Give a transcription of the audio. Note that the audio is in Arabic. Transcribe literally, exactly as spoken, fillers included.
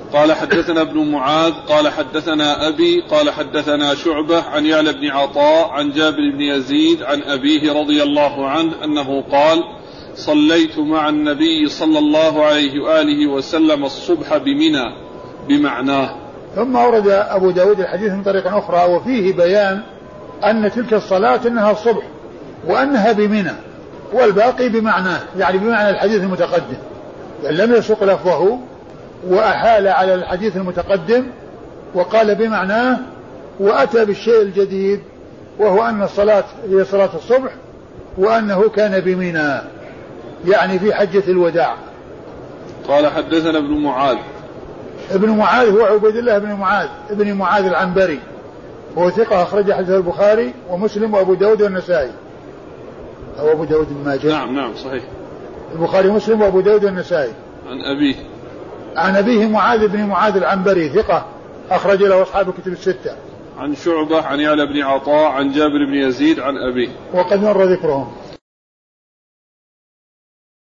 قال حدثنا ابن معاذ قال حدثنا أبي قال حدثنا شعبة عن يعلى بن عطاء عن جابر بن يزيد عن أبيه رضي الله عنه أنه قال صليت مع النبي صلى الله عليه وآله وسلم الصبح بمنى بمعناه. ثم أورد أبو داود الحديث من طريق أخرى وفيه بيان أن تلك الصلاة أنها الصبح وأنها بمنى والباقي بمعناه، يعني بمعنى الحديث المتقدم، يعني لم يسق لفظه وأحال على الحديث المتقدم وقال بمعناه، وأتى بالشيء الجديد وهو أن الصلاة هي صلاة الصبح وأنه كان بمنى يعني في حجة الوداع. قال حدثنا ابن معاذ. ابن معاذ هو عبيد الله بن معاذ ابن معاذ العنبري، هو ثقة أخرج حديثه البخاري ومسلم وأبو داود والنسائي، أو أبو داود بن ماجه. نعم نعم صحيح. البخاري ومسلم وأبو داود والنسائي. عن أبيه. عن أبيه معاذ بن معاذ العنبري ثقة أخرج له أصحاب الكتب الستة. عن شعبة عن يعلى بن عطاء عن جابر بن يزيد عن أبيه. وقد مر ذكرهم.